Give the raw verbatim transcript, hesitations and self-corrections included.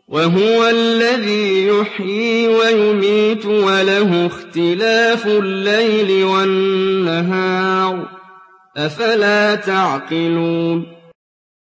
وَهُوَ الَّذِي يُحْيِي وَيُمِيتُ وَلَهُ اخْتِلَافُ اللَّيْلِ وَالنَّهَارِ ۚ أَفَلَا تَعْقِلُونَ